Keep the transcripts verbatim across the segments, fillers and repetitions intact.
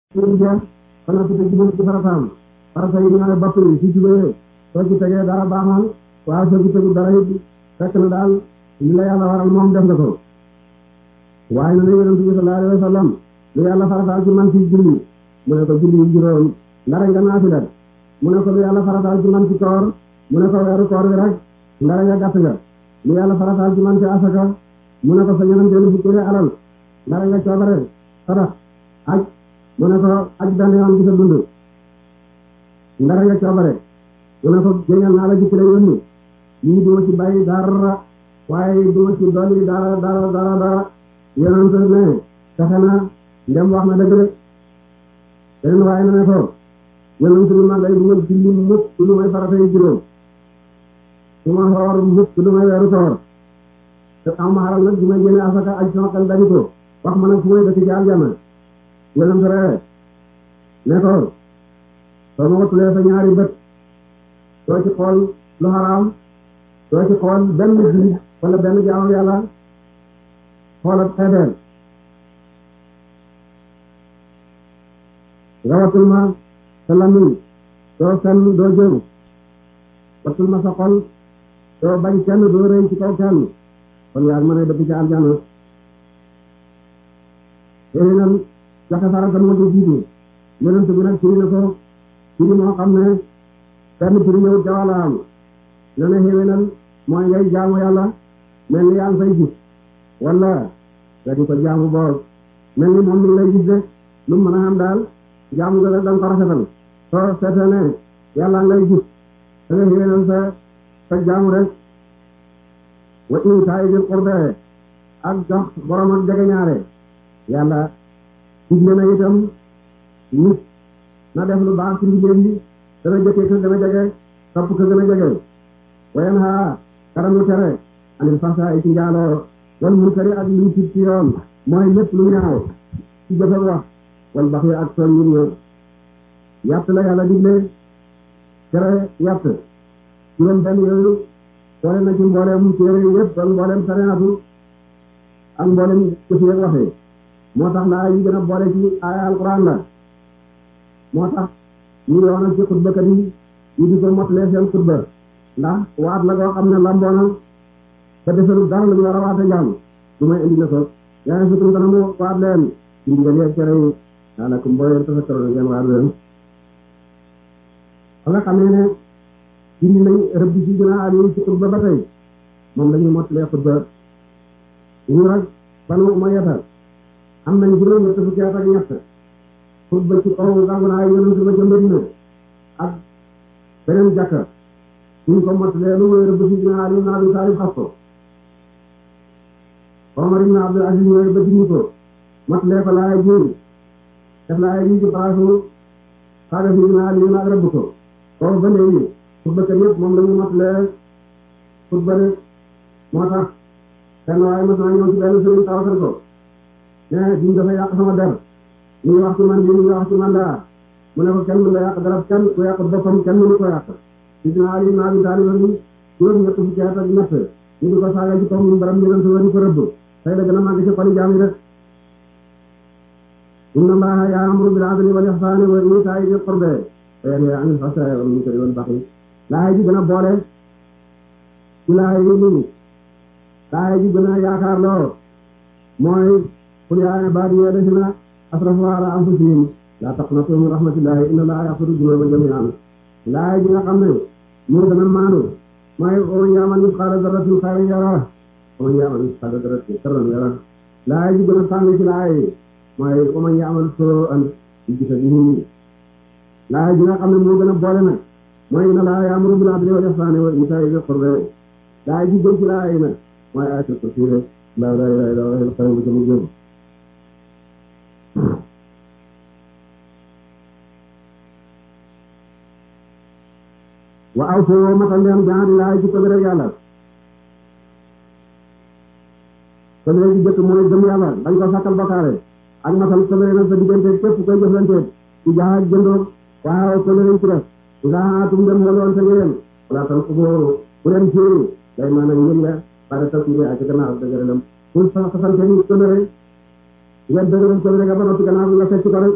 jeex xanaa ci teg jubal ci farataam farata yi ñaare bopp yi si jubee soo ci tegee dara baaxal waaw soo ci tegu dara it fekk na daal li la yàlla waral moom def nga ko waaye na ne yonent bi sallallahu alayhi wa sallam lu yàlla farataal ci man ci julli mu ne ko julli yu juróom ndara nga naafila mu ne ko lu yàlla farataal ci man ci koor mu ne ko weeru koor bi rek ndara nga gàtt nga lu yàlla farataal ci man ci asaka mu ne ko sa ñenanteelu fukki alal ndara nga coobare sadax aj mu ne ko aj benn yoon ci sa dund ndara nga coobare mu ne ko géñal naa la jikki la yónni lii duma ci bàyyi dara waaye duma ci dolli dara dara dara dara yonent ne taxe na ndem wax na dëgg de beneen waaye na ne ko yonent bi man day duma julli mukk lu may farata yi juróom su ma xoor mukk lu may weeru koor te am ma xaral nag du may génne asaka aj sama xel dañu ko wax ma nag fu may dëkk ci aljanna yonent ree ne ko soo ma wattulee sa ñaari bët doo ci xool lu xaraam doo ci xool benn jullit wala benn jaamu yàlla xoolat xeebeel nga wattul ma sa lamiñ doo fenn doo jëw wattul ma sa xol doo bañ kenn doo rëy ci kaw kenn kon yaa mën a dëkk ci aljana léegi nag joxe farata moo ci jiitu yonent bi nag firi na ko firi moo xam ne benn firi ñëw jawala am na ne xéwénal mooy ngay jaamu yàlla mel ni yaa ngi fay gis wala nga di ko jaamu boor mel ni moom mi ngi lay gis de lu mu mën a xam daal jaamu ga da nga ko rafetal soo seetee ne yàlla ngay gis da nga xéwénal sa sa jaamu rek wa iitaa'i dil qurba ak jox borom ak jege ñaare yàlla digle na itam nit na def lu baax ci liggéey bi dana jëkkee ko gën a jege topp ko gën a jege wayen haa karamu tere anil fahsaa'i ci njaaloo wal munkari ak luy ci ci yoon mooy lépp lu ñaaw ci jëf ak wax wal baxyi ak tooñ nit ñi yàtt la yàlla digle tere yàtt juróom benn yooyu boole na ci mbooleem téere yëpp ak mbooleem sariatu ak mbooleem jëf ak waxee moo tax laa yi gën a boole ci aaya alquran la moo tax ñu yoonal ci xutbakat yi ñu di ko motalee seen xutba ndax waat la koo xam ne lamboona te defalu dara lu ñu war a waate jàmm du may indi na ko yaa ngi sutum kana mu waat leen ci ndigal yeeg cere yi daanaka mbooyeen tafakkaroon na ngeen waat leen ba nga xamee ne indi nañ rëbb ci gën a ali ci xutba ba tey moom la ñuy motalee xutba ñu rek banu umayyata am nañ juróom ñett fukki at ak ñett xutba ci kaw gàngunaay yonent ba ca Madina ak beneen jàkka suñ ko motalee lu mooy rëbb ci gën a ali ibn Abi Talib xas ko Omar ibn Abdul Aziz ñooy ba dindi ko motalee ko laay jiir def laay ji ci palaasu xaaga fi gën a ali ak rëbb ko kooku ba léegi xutba kat yëpp moom la ñu motalee xutba de moo tax kenn waaye mos naa ñëw ci benn sëriñ tawatal ko mais diñ dafa yàq sama der ñu ngi wax ci man bi ñu ngi wax ci man daa mu ne ko kenn mën la yàq dara kenn ku yàq boppam kenn mënu ko yàq ci dina Ali ibn Abi Talib ni juróom ñett fukki at ak ñett ñu di ko saaga ci kaw ñu baram yonent wa di ko rëbb tey la gën a màgg ci xoli jaam yi rek inna Allaha ya'muru bil 'adli wal ihsani wa ita'i dhil qurba wa yanha 'anil fahsha'i wal munkari wal baghi laay ji gën a boole ci laay yi nii laay ji gën a yaakaar loo mooy qul yaa ibaadiya allaziina asrafu alaa anfusihim laa taqnatuu min rahmatillahi inna Allaha yaghfiru dhunuuba jamii'an laay ji nga xam ne moo gën a maandu mooy wa man ya'mal mithqaala darratin khayran yarah wa man ya'mal mithqaala darratin sharran yarah laay ji gën a tàng ci laay mooy wa man ya'mal suu'an yujza bihi laay ji nga xam ne moo gën a boole nag mooy inna Allaha ya'muru bil 'adli wal ihsaani wa iitaa'i dhil qurba laay ji gën ci laay nag mooy ayatul kursi laa ilaaha illa huwal hayyul qayyuum wa awfuu matal leen bi ahdillahi ci kóllëre yàlla kóllëre ci jëkk mooy gëm yàlla dañ ko sàkkal bokkaale ak matal kóllëre nag sa diggante képp koy jëflanteeg ci jaay ak jëndoo waaw kóllëre ci def nga aatum dem waloon sa ngeen wala tan ko bu leen ci day maanaam ngeen la pare taw ci ak gannaaw dëgëralam pour sa sante ni kóllëre ngeen dëgëral kóllëre nga ba noppi gannaaw nga fecc ko rek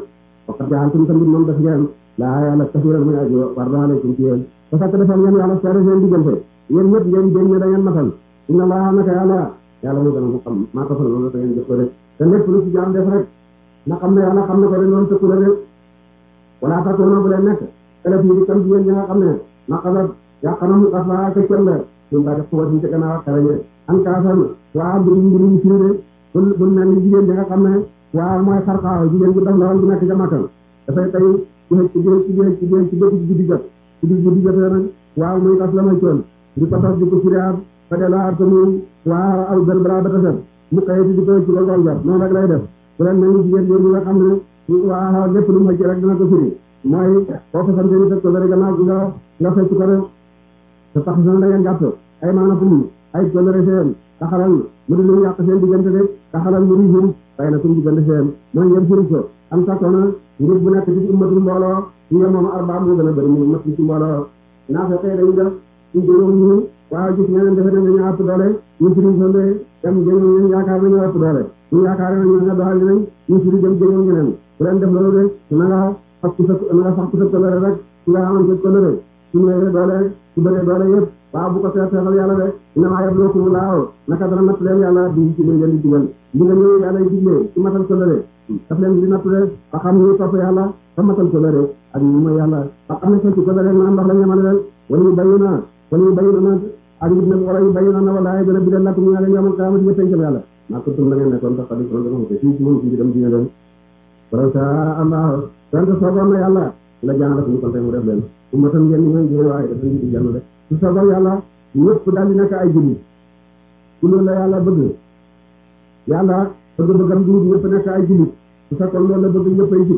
waxat jaaltum tamit moom def ngeen laa yàlla kasiran muy aji war na aleykum ci yéen te fekk defal ngeen yàlla seere seen diggante yéen ñëpp ngeen génn ne da ngeen matal inna laa naka yàlla yàlla moo gën a mu xam maa tafal loolu da ngeen jëf ko rek te lépp lu ci jaam def rek na xam ne yàlla xam ne ko de loolu tëkku la rek wala takoona bu leen nekk élèves yi di kam jigéen ñi nga xam ne naqadat yàqanam aslaa ka cël la suñu ba def xubatin ci gannaaw ak xarañe an kaasan waa mbiri mbiri ñu firi de bul bul mel ni jigéen ñi nga xam ne waaw mooy xarxaaw jigéen bu def la woon bu nekk ca Makka dafay tey ci ci ci ci ci ci bëgg guddi jot guddi guddi jotee nag waaw muy tas la may coon di ko tas di ko firiaat fa delaat ko muy waaw aw bër balaa ba tasat mu xëyati di ko ci ko gol jot noonu rek lay def bu leen mel ni jigéen ñi nga xam ne waaw lépp lu mu xëcc rek dina ko firi mooy boo fasante ni fekk ko rek gannaaw nga nga fecc ko rek te tax na da ngeen jàpp ay maanaam ay kolere seen taxalal mu di lu yàq seen diggante de taxalal mu di jur fay na suñu diggante seen mooy ngeen firi ko am sakkoona ngir bu nekk ci ummatul mbooloo ñu nga moom arba moo gën a bëri mu mat ci mbooloo naa fekkee dañu def ñu juróom ñu waaw gis ñeneen defe nañ dañu ëpp doole ñu firi sonde dem jëñ ñeen yaakaar nañu ëpp doole ñu yaakaar nañu nga doxal nañ ñu firi dem jëñoo ñeneen bu leen def loolu de na nga fas ku sa na nga sax ku sa kolere rek ci nga xamante kolere su ñëwee doole su bëree doole yëpp waaw bu ko seet seetal yàlla de ina maa yabluukum laaw naka dana natt leen yàlla di ci leen ngeen di digal ndigal yooyu yàlla yi diglee ci matal kolere daf leen di natt de ba xam ñu topp yàlla ba matal kolere ak ñu mooy yàlla ba xam ne fekk kolere na ndox la ñamale leen wala ñu bayi na wala ñu bayi na nag ak nit nag wala ñu bayi na na walaay gën a bidal lakk ñu yàlla yamal kaamati yëpp pencam yàlla maa ko tum la ngeen nekkoon tax xadi kon dama ko fii ci moom ci dem dina leen wala sa allah donte soogoon na yàlla la jaan la ñu kon tey mu def leen ummatan ngeen ñooy ngeen waaye dafa ñu di jàll rek su soogoon yàlla ñëpp daal di nekk ay jullit ci loolu la yàlla bëgg yàlla bëgg-bëggam jullit ñëpp nekk ay jullit su fekkoon loolu la bëgg ñëpp ay jub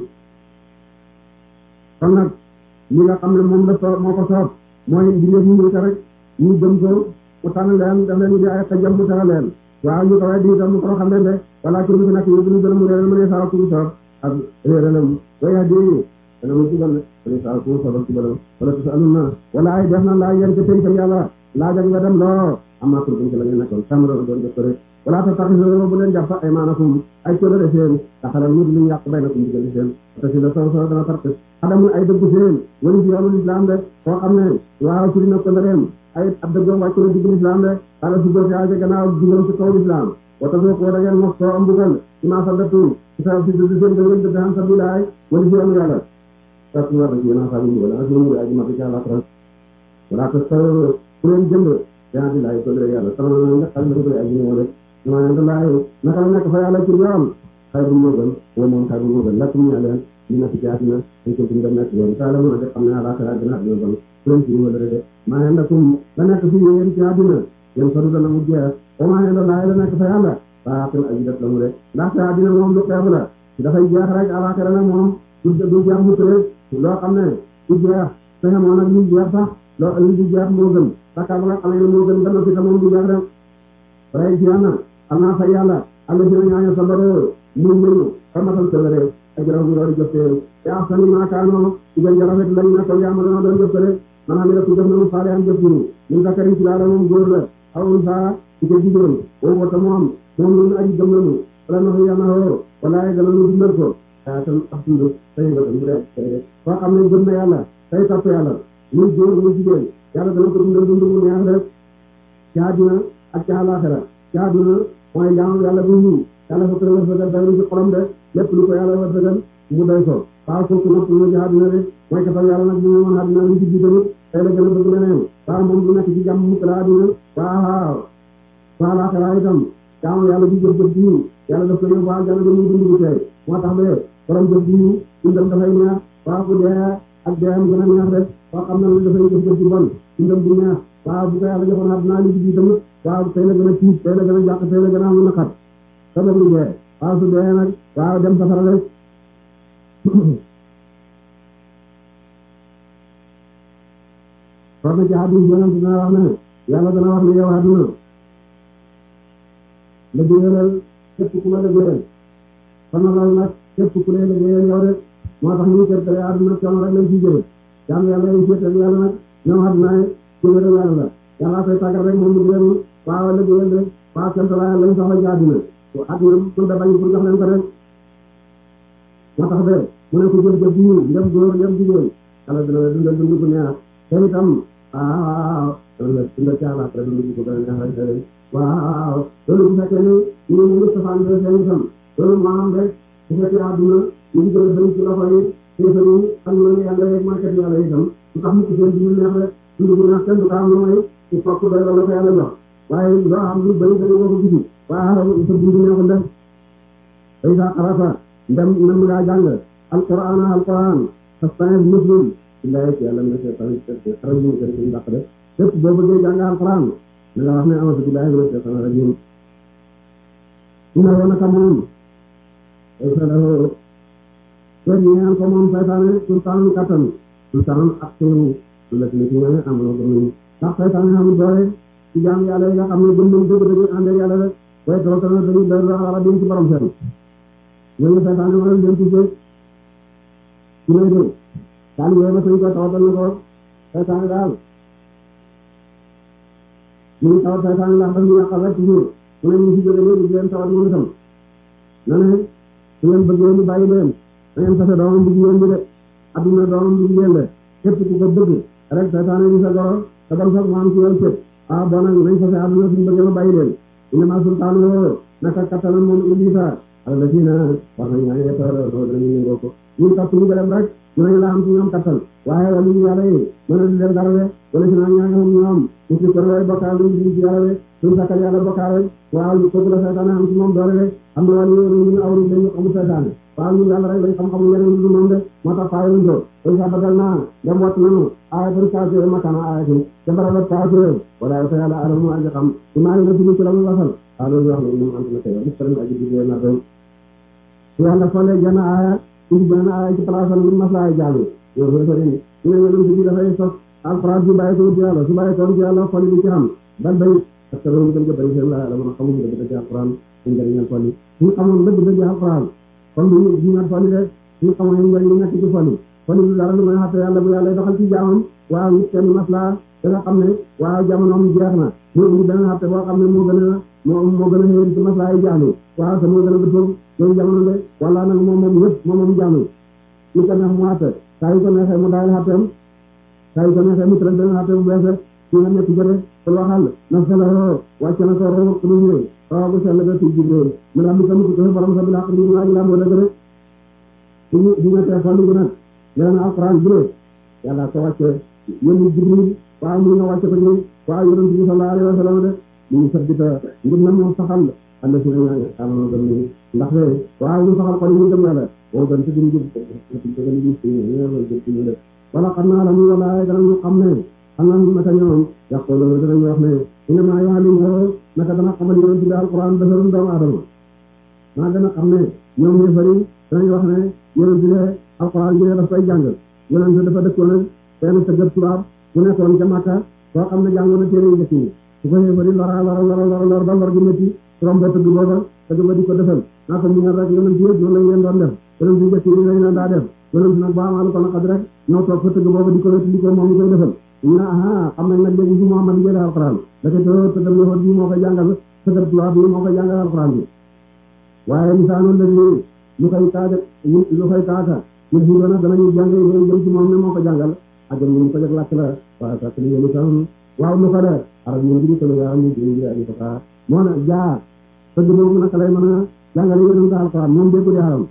kon nag li nga xam ne moom la soo moo ko soob mooy bindee ñu ñu rek ñu gëm ko mu tànn leen daf leen di ay xajam mu tere leen waaw ñu ko weddi itam mu ko xam leen de wala ci lu fi nekk ñu bu ñu gën a mu réeral ma ne saa ku soob ak réeralam way addi dana mu ci gën ma ne saa ku soob ak ci balam wala tu alum na wala ay def na laa yéen ca péncam yàlla laaj ak nga dem loo amaa tur ci la ngeen nekkoon sàmm doon doon def ko rek wala ta tax bu leen jàpp ay maanakum ay colore seen taxalal mu lu ñu yàq bay na ko digal seen te si la saw saw dana tarte xadamul ay dëgg seen wala ci yoonu islam de koo xam ne waaw turi na ko ndareem ay ab dëggoom wàcc na digg islam de ala su góor yaa gannaaw digam ci kaw islam wata soo ko da ngeen mos soo am bugal ci maa sa dëttu ci sa si dëgg seen da ngeen dëgg xam sa bilaay wala ci yoonu yàlla tas war na ci yéen a xam ni wala asunu ay ma ci yàlla trans wala ta sa ku leen jënd yaa di laay ko yàlla sama nga xam ne ko ay ñu rek ma ne laay naka la nekk fa yàlla ci ñoom xay bu moo gën wala moom xay bu moo gën lakk ñu leen ñu nekk ci àddina dañ ko ñu dem nekk yoon ta la mën a def xam ne àlaxira dina dina bon ku leen ci wala de maa ngi ndakum la nekk fi yéen ci àddina yéen fa du dana mu jeex o maa ngi laay la nekk fa yàlla baaxin aji def la mu de ndax te àddina moom lu xeebu la dafay jeex rek àlaxira nag moom du du jeex mu tëre loo xam ne du jeex fexe moo nag ñu jeex sax loo li di jeex moo gën sakka ba nga xam ne moo gën ba noppi te moom du jeex rek ray ci yàlla xam naa fa yàlla am na ci ñaaño sa baro muy mënu fa matal sa rek ak jaraw ñu war a jëfee te ahsani maa kaanoo ci gën jarafet lañ ne ko yaamaloo doon jëf rek maanaam la ko jëf na mu faale am jëf ñu ñu zakari ci la moom góor la awul fa ci ko jigéen boobu wata moom moom ñu aji gëm nañu wala na yàlla ho wala ay gëna ñu dundal ko ta tan ahmadu tay nga mu rek fa xam ne gëm na yàlla tay topp yàlla muy góor muy jigéen yàlla dana ko dundal dund mu neex rek ci àddina ak ci àllaaxira ci àdduna mooy jaamu yàlla bu ñu yàlla fa ko wërsëgal day ci xolam de lépp lu ko yàlla wërsëgal mu doy ko waaw kooku nopp ñu ci àdduna rek mooy kafal yàlla nag bu ñu mën àdduna lu ci ji tamit tey la gën a bëgg leneen waaw moom du nekk ci jàmm mukk la àdduna waaw wa àllaaxira itam jaamu yàlla bi jëf jëf ji yàlla daf ko yóbbu àjjana ba muy dund bu tey moo tax ba borom jëf ji dundam dafay neex waaw bu dee ak deem gën a neex rek koo xam ne dafay jëf jëf ji bon dundam du neex waaw bu ko yàlla joxoon àdduna li ji tamit waaw tey la gën a tiit tey la gën a jàq tey la gën a am naqar sabab lu dee waaw su dee nag waaw dem safara rek war na ci hadis yonent dina wax ne yàlla dana wax ne yow àdduna liggéeyalal képp ku la liggéeyal kon loolu nag képp ku lay liggéeyal yow rek moo tax ñu kër àdduna coono rek lañ ciy jëlee jàmm yàlla yi seetal yàlla nag ñoom àdduna jëmale yàlla la yàlla koy tàggat rek moom mu leen waaw liggéeyal rek waaw sant la yàlla lañ soxla ci àdduna àdduna pour da bañ pour jox leen ko rek moo tax de mu ne ko jëf-jëf bi ndem góor ndem jigéen yàlla dina la dundal dund bu neex te itam waaw dana dundal ci àllaaxira dund bu gën a neex rek waaw loolu bu fekkee ne ñu ngi ngi safaan de seen itam loolu maanaam rek bu fekkee àdduna ñu ngi gën a bëri ci loxo yi téefar yi ak ñooñu yàlla yeeg mooy kat yàlla itam su tax mukk seen dund neex rek dund bu neex kenn du ko am lu may ci fokk doy la ko yàlla jox waaye doo am lu bëri bëri boo ko gisi waaw sa dund neexul def day saa xarata ndem nam ngaa jàng alquran alquran fastain muslim billahi ci yàlla na seetaan xaram ñu ko ñu dàq de lépp boo bëggee jàng alquran na nga wax ne amatu billahi mina seetaan rajim ina woon naka moom day sa lahu kër ñaan ko moom saytaane sultaan kattan sultaan ak teewu su la ci ñaan amono gëm ndax saytaane am doole ci jaam yàlla yi nga xam ne gëm nañ dëgg dëgg ànd ak yàlla rek waaye tawakkal na dañuy doy la ala dem ci borom seen ñooñu saytaane wala leen tuddee ci lay dee daal yooyu ma sañ ko tawakkal na ko saytaane daal ñu ngi tawat saytaane ndax daf ñu yàqal rek toujours mu ne ñu si jóge léegi di leen tawat moom itam na ne su ngeen bëggee ñu bàyyi leen da ngeen fase doomam bu jigéen bi de adduna doomam bu jigéen de képp ku ko bëgg rek saytaane di sa goro te bon sax mu am ci yoon cëpp ah bon nag nañ fase adduna suñu bëggee ma bàyyi leen inama sultaanu woo naka kattanam moom iblisa ala la siina wax nañ ñaa yettoolo dañu nangoo ko ñun topp ñu dem rek ñooñu la am ci ñoom kattan waaye wala ñu yàlla yi mën a di leen dara de wala si naa ñaa nga xam ñoom mu si kon way bokkaal luñ di ci yàlla de suñ sakkal yàlla bokkaal rek waaw kooku la saytaane am ci moom doole de am na wàllu yoonu ñu awru lañu amul saytaane waaw ñun yàlla rek lañ xam-xamu yeneen lu moom de moo tax faayuñ ko dañ sa badal naa dem wattu nanu ayatul kaafir makana ayatin ca barabab kaafir wala sa yàlla alamu aji xam ci maa ngi na ci la muy wasal waaw loolu wax na moom am na tey mustarim aji digee na doon su yàlla fole jenn aaya indi benn aaya ci palaasam lu maslaay jàll yow fo defa indi ñu ne yonent bi dafay sos alxuraan su bàyyi ko ci yàlla su bàyyi ko ci yàlla xoli bi ci xam ban bay parce que loolu gën nga bëri seen la la mën a xamuñu dëgg dëgg alxuraan suñ njëriñal xoli suñu xamoon dëgg dëgg alxuraan kon bu ñu jiñat xoli de suñu xamoon ñu njëriñ nekk ci xoli xoli du dara lu may xatte yàlla bu yàlla doxal ci jaamam waaw nit kenn maslaa da nga xam ne waaw jamonoom jeex na mu indi benn xatte boo xam ne moo gën a moo moo gën a xëy ci maslaa yi jaamu waaw te moo gën a dëppoo loolu jamono de wala nag moom moom yëpp moom moom jaamu lu ko neex mu xatte saa yu ko neexee mu daal xatteem saa yu ko neexee mu tëral benn xatte bu bees ci nga nekk jëre te waxal na sala wàcc na ko roo lu ñëw waaw bu sell ba ci jibril mu la mu ko mu ko borom sa bila xam ni waa la mo la gëre ñu ñu na té xol nag leena alquran bi yàlla ko wàcce yéen jibril waaw mu nga wàcce ko ñu waaw yonent bi sallallahu alayhi wa sallam de ñu sabbita ngir na mo saxal Allah ci ñaan amana gëm ni ndax waaw ñu saxal ko ñu gëm yàlla boo gën ci duñu jëm ci gën ñu ci ñu ñu ci ñu de wala xam naa la ñu wala ay dara ñu xam ne xam naa naka ñoom yàqooloo danañu wax ne inama yaalim o naka dana xamal yonent bi alquran defarum doomu aadama maa gën a xam ne ñoom ñu bëri danañ wax ne yonent bi alquran bi ne daf koy jàng yonent dafa dëkkoon ak benn sëgëb tubaab bu nekkoon ca Makka boo xam ne jàngoon na téere yu njëkk yi su ko bëri lora lora lora lora lor ba lor gi métti turam boo tëgg booba tëgg ba di ko defal naa ko mu nga rek yonent yëpp noonu lañ leen doon def yonent yu njëkk yi lañ leen daa def yonent nag boo amaalu ko naqad rek ñoo toog fa tëgg booba di ko wetti di ko moom ñu koy defal ñu ne aha xam nañ nag léegi si Muhammad jëlee alquran daka to tëggal yoxoot bi moo koy jàngal tëggal tubaab bi moo koy jàngal alquran bi waaye misaanoon la ni lu koy taaga lu koy taaka ñu si doona danañu jàng yooyu jëm ci moom ne moo ko jàngal ajam ñu ko jag làkk la waaye parce que li yéen itam waaw lu ko de arab ñu ngi ko yaram ñu ngi ay fata moo na jaa tëgg boobu naka lay mën a jàngale yonent alquran moom déggu di aram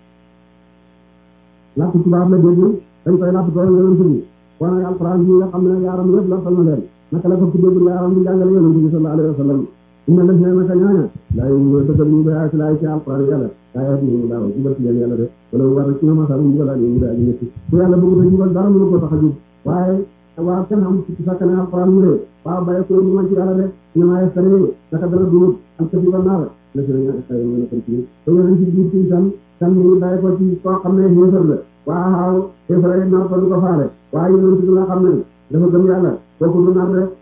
làkk tubaab la dégg dañ koy làkk ko yonent bi kon nag alquran bi nga xam ne yaaram yëpp la fal na leen naka la ko ci dégg yaaram di jàngale yonent bi sallallahu alayhi wa sallam inna la see naka ñaaña laa yu dëggal ñu ba ci laay ci alquran yàlla daa yaa ñu daaw jubal ci leen yàlla de wala war ci ma masal mu jubal ñu daa ñu nekk su yàlla bëgg a jubal dara mënu ko tax a jub waaye waa kenn xam ci sakkane alquran mu ne waaw bàyyi ko ñu man ci yàlla de ñu ma yestare naka dana dunut am ka fi ba naar la ci ñu ay ñu ko ci te yonent ci biir ci itam tam ñu bàyyi ko ci koo xam ne xéefar la waaw xéefar yi nar ko du ko faale waaye yonent bi nga xam ne dafa gëm yàlla kooku du nar rek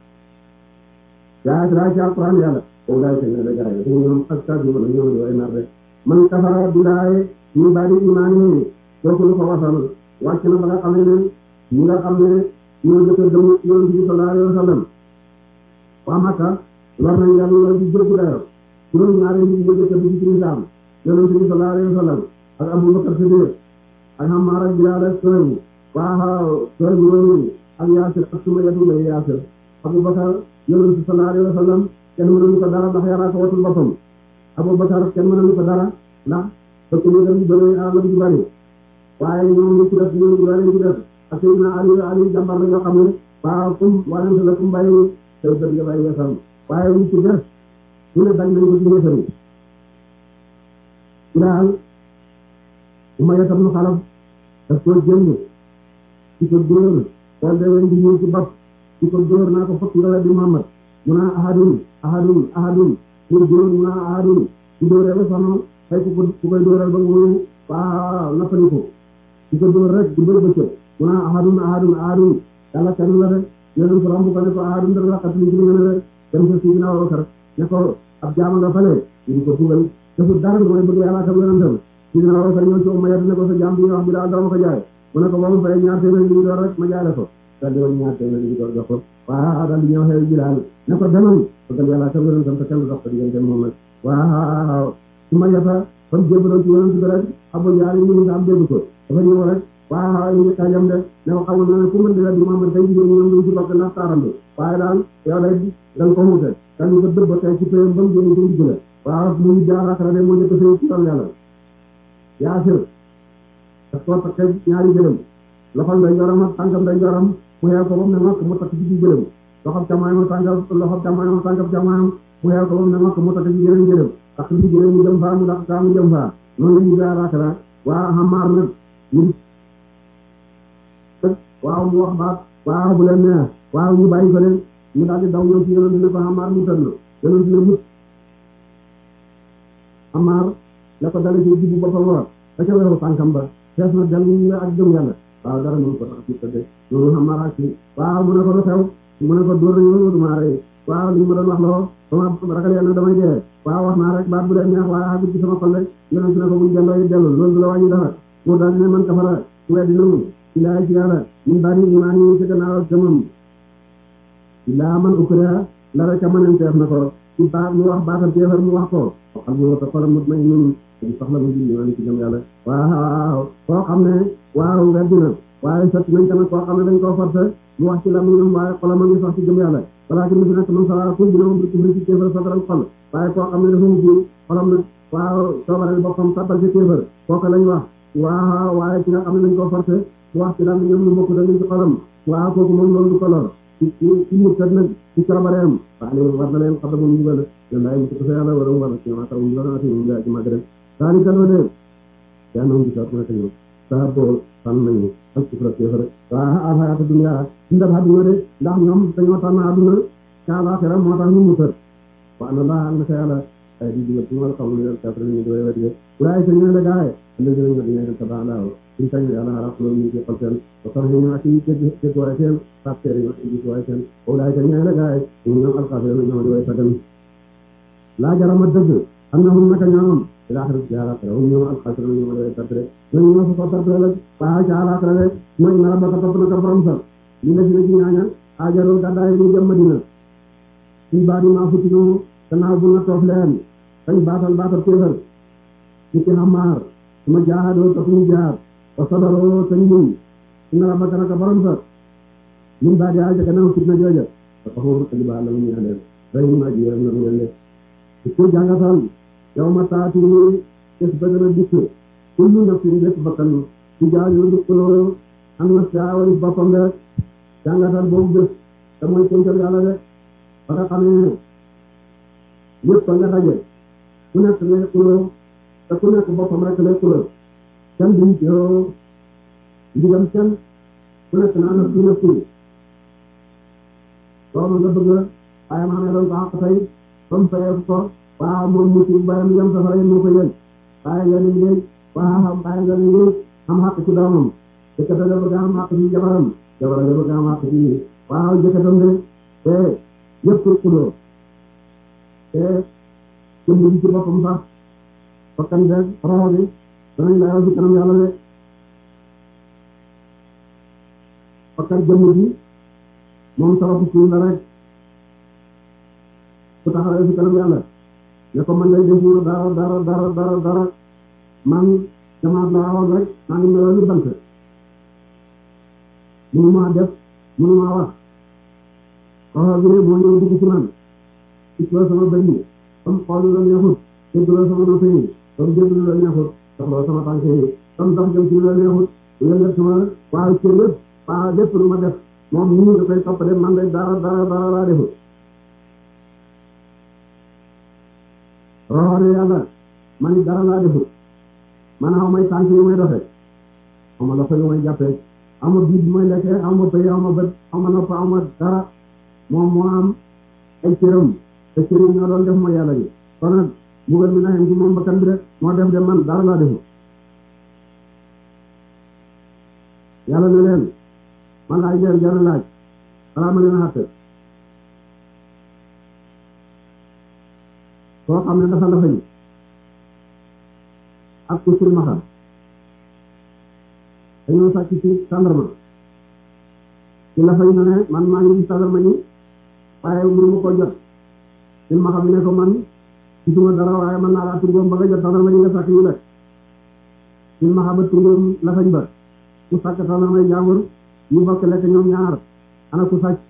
yaa daa ci alquran yàlla boobu daay teg na da gaay te ñoom ak kàddu la ñoom di way nar rek man kafara billahi ñu bari imaan yi kooku lu ko wasal wàcc na ba nga xam ne ñi nga xam ne ñoo jëkk a gëm yonent bi sallallahu alayhi wa sallam waa Makka war nañ yàlla loolu di jëkk dayo juróom ñaari nit ñoo jëkk a dugg ci lislaam yonent bi sallallahu alayhi wa sallam ak Abu Bakar Siddiq ak Ammaar ak Bilaal ak Suhayb waaw Suhayb yooyu ak Yaasir ak Sumayatu lay Yaasir Abubakar yonent bi sallallahu alayhi wa sallam kenn mënuñu ko dara ndax yàlla ko watul boppam Abubakar kenn mënuñu ko dara ndax fekk ñu dem bëri alalam ju bari waaye ñoom ñu ci def ñoom ñu bari ci def ak Seydina Ali Ali jàmbar la ñoo xam ne waaw kum wanante la kum bàyyi te dëgg nga bàyyi yeesam waaye ñu ci def ñu ne dañ nañ ko ci yeesam ci daal Umayya ibn Xalaf daf ko jënd ci ko dóor xool de wen di ñëw ci bopp ci ko dóor naa ko fokk nga weddi Muhammad mu naa ahadun ahadun ahadun pour dóor mu naa ahadun ci dóoree ba sonn xëy ku ko ku koy dóoral ba mu waaw nappali ko ci ko dóor rek di bëri bëccëg mu naa ahadun ahadun ahadun yàlla kenn la rek yonent ko romb ko ne ko ahadun dara la xat li ci li nga ne rek dem ko Sidina Abubakar ne ko ab jaama nga fale ñu ko dugal defut dara mooy bëgg yàlla ak yonentam Sidina Abubakar ñëw ci Umayya ne ko sa jaam bi nga wax bi daal dara ma ko jaay mu ne ko ba mu fay ñaar téeméer li ñu door rek ma jaay la ko daal di woon ñaar téeméer li ñu door jox ko waaw daal di ñëw xew Bilaal ne ko demal bëggal yàlla ak yonentam te kenn dox ko diggante moom nag waaw Umayya fa comme jébbaloo ci yonent bi rek Abu Jahl ñu ngi am dégg ko dafa ñëw rek waaw ñu ngi xajam de ne ko xamul na ne ku mën di weddi Muhammad tey jigéen ñoom duñ ci bokk ndax taaram bi waaye daal yow day da nga ko wuute dañ ko dëbb tey ci péyam ba mu génn ci ndigg la waaw mu ngi jaar rakara de moo njëkk sëy ci yoon yàlla Yaasir daf koo takkee ñaari gëlëm loxol nday joram ak tànkam nday joram mu xeew ko ba mu ne makk mu takk ci biir gëlëm loxob càmmoñam tànkam loxob càmmoñam tànkam càmmoñam mu xeew ko ba mu ne makk mu takk ci yeneen gëlëm tax ci gëlëm mu jëm faa mu dax kaa mu jëm faa noonu la ñu jaar rakara waa Ammaar nag ñu waaw mu wax baat waaw bu leen neex waaw ñu bàyyi ko leen ñu daal di daw ñëw ci yonent ne ko Ammaar mu tëdd yonent ne mut Ammaar la ko dale ci jibu boppam war da ca weeru tànkam ba fees na del nga ak gëm yàlla waaw dara mënu ko tax ci tëdde loolu Ammaar ak ci waaw mu ne ko lu xew mu ne ko dóor nañu duma rey waaw li ma doon wax loo sama ragal yàlla damay dee waaw wax naa rek baat bu leen neex waaye xagul ci sama xol rek yonent ne ko buñ delloo yi dellu loolu du la wàññi dara mu daal di ne man kafara ku weddi na mu illaa ci yàlla min baadi imaan yi ci gannaaw ak gëmam illaa man ukriha la rek a mënanteef na ko ci baat mu wax baatal teefar mu wax ko xam nga wata xolam mut may nun di soxla mu jindi ma ni ci gëm yàlla waaw koo xam ne waaw weddi na waaye sotti nañ tamit koo xam ne dañ koo forcé mu wax ci la mu ñoom waaye xolam a ngi sax ci gëm yàlla walaa ki mu fi nekk man sala ku bi noom bi kufri ci teefar sadaral xol waaye koo xam ne dafa mujj xolam nag waaw soobareel boppam sabbal ci teefar kooku lañ wax waaw waaye ci nga xam ne dañ koo forcé mu wax ci daal ñoom ñu bokk dañu ci xolam waaw kooku moom loolu du ko lor ci ci ci murtad nag ci coobareem waaw léegi war na leen xam ne moom ñu bëgg leen daay mu ko sa yàlla war a war a ci maakar mu bëgg ati mu ci mag rek saali kaloo de yaa noonu gisat na ko saa boo tànn nañu ak ci frate fa rek waaw afayaata dunya ndal àdduna de ndax ñoom dañoo tànn àdduna ca àllaaxira moo tax ñu musal wa ana laa am na sa yàlla ay di digal ci wala xamul leen kafir ñu doy wadi waaye sa ñu la gaay ëllëg ñu dina leen sa baax laaw suñ tañ yàlla araf loolu ñu ci xol seen ba sax ñu ak ci ci ci waaye seen tafsir yi ci ci waaye seen walaay sa ñu la gaay ñu ñoom alxafir ñu ñoo way sagal laa jarama dëgg annahum naka ñoom ila akhir jaara tra ñu ñoom alxafir ñu ñoo way tafsir ñu ñoo fa tafsir la ba jaara tra rek mooy na rabbaka topp na ko borom sa li la ci ci ñaaña ajarul gàddaay ñu jëm Madina ci baadi maa futinu gannaaw bu na toof leen fañ baatal baatal kéefar ci ci Ammaar suma jaahadoo tax ñu jaar wa sabaroo te ñu inna rabbaka naka borom sa min baadi aaja gannaaw fitna jooja te taxawur ka liba la mu ñaaleen rey ma ji yéram na mu leen ci ko jàngatal yow ma taati kes ba dana dikk kullu nafsin des bakkan ci jaaju dikkuloo am na saawari boppam rek jàngatal boobu bés te mooy kencal yàlla rek ba nga xamee ñëpp nga daje ku nekk lay xuloo te ku nekk boppam rek lay xuloo kenn duñ joo ndigam kenn ku nekk naa naf si naf si loolu nga bëgg waaye ma xamee doon ko xaq tey comme fayee ko waaw moom mu ci bayam yam safara yi moo ko yëg waaye nga ni ngéej waaw waaye nga ni ngéej am xaq ci doomam jëkkata nga bëgg am xaq ci jabaram jabara nga bëgg am xaq ci waaw jëkkatam de te ñëpp xuloo te jëmm ji ci boppam sax bakkan beeg roxo bi danañ la yow ci kanam yàlla de bakkan jëmm ji moom sababu suuf la rek su taxawee ci kanam yàlla ne ko man lay defuur dara dara dara dara dara man jamaat la waxoon rek maa ngi meloon ni bant mënu maa def mënu maa wax waxoo bi ne moo ñëw dugg ci man ci loo sama bëñ yi comme xool la neexut dégloo sama nopp yi comme déglu la neexut doxloo sama tànk yi comme dox jëm ci la neexut yëngat sama waaw cër lépp waaw lépp lu ma def moom nii da koy topp de man de dara dara dara laa defut roxo ne yàlla man it dara laa defut man aw may tànk yi may doxe aw ma loxo yu may jàppee aw ma biir bi may lekkee aw ma pëy aw ma bët aw ma nopp aw ma dara moom moo am ay cëram te cëram ñoo doon def mooy yàlla bi kon nag mbugal mi na xem ci moom bakkan bi rek moo def de man dara laa defut yàlla ne leen man laaj leen genn laaj balaa ma leen a xatte soo xam ne dafa lafañ ak ku silmaxa dañoo sàcc ci tàndarma ci lafañ na ne man maa ngi gis tàndarma ñi waaye mënu ma ko jot silmaxa bi ne ko man gisuma dara waaye man naa laa turgoom ba nga jot tàndarma ñi nga sàcc ñu lekk silmaxa ba turgoom lafañ ba ku sàcc tàndarmay jaambur ñu bokk lekk ñoom ñaar ana ku sàcc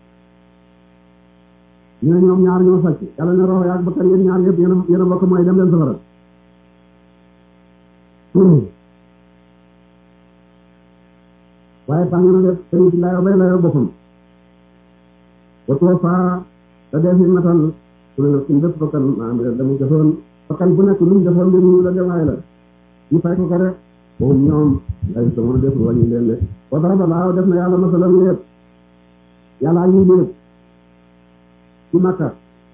ñu ne ñoom ñaar ñoo sàcc yàlla ne roxo yaag bakkan yéen ñaar yëpp yéen yéen a bokk mooy dem leen safara waaye tàng na def tey ci layoo bay layoo boppam watoo faa te dee fi matal su ne suñ def bakkan maam damu defoon bakkan bu nekk lu mu defoon mbir ñu la demaay la ñu fay ko ko rek boobu ñoom lay sama def wàññi leen de wa daraba laaw def na yàlla masalan lépp yàlla ñuy lépp ci Makka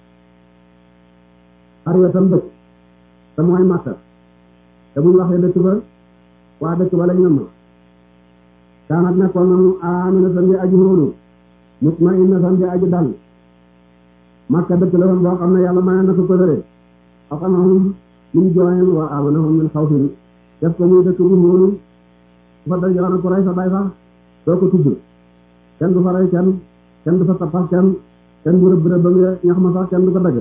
xariyatam dëkk te mooy Makka te buñ waxee dëkk ba waa dëkk ba lañ nam kaanat nekkoon nanu aaminatan di aji hóolu mutma'innatan di aji dal Makka dëkk la woon boo xam ne yàlla mayoon na ko kóllëre afanahum min jooyin wa amanahum min xawfin def ko muy dëkk bu hóolu bu fa dajoon a ku rey sa bay sax doo ko tudd kenn du fa rey kenn kenn du fa tappas kenn kenn du rëbb rëbb nga ñax ma sax kenn du ko dagg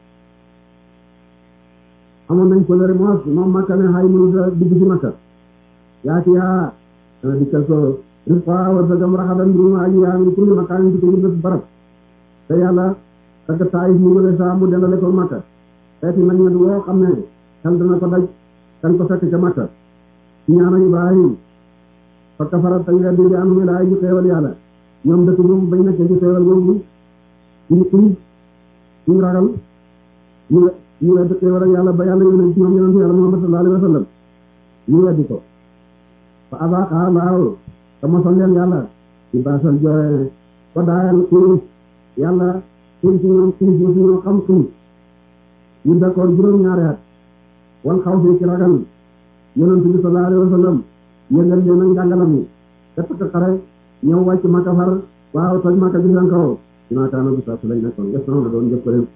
amoon nañ kóllëre moos moom Makka ne xay mënu da dugg ci Makka yaati yaa dana dikkal ko risqa war sa gam raxadan mbiruma aji yaa min kulli makaanin di ko ñu def barab te yàlla tagg Taayif mu ngale saa mu dendale ko Makka xeeti nag ñet woo xam ne xel dana ko daj kan ko fekk ca Makka ci ñaana Ibrahim fa kafara tañ weddi bi anum laa ji xeewal yàlla ñoom dëkk moom bañ nekkee ci xeewal moom ñu kuñ ñu ragal ñu ñu weddi xeewal ak yàlla ba yàlla yónent ci ñoom yonent yàlla Muhammad sallallahu alayhi wa sallam ñu weddi ko fa abaaqa laaw te mosal leen yàlla ci baasal jooye ko daayal xiif yàlla xiif ci ñoom xiif ci ñoom xam xiif ñu dakkoon juróom-ñaari at wal xaw fi ci ragal yonent bi sallallahu alayhi wa sallam yëngal leen ak njàngalam yi def ko xare ñëw wàcc Makka far waaw toj Makka bi seen kaw dinaa kaana bi saa su lañ nekkoon gis naa la doon jëf ko leen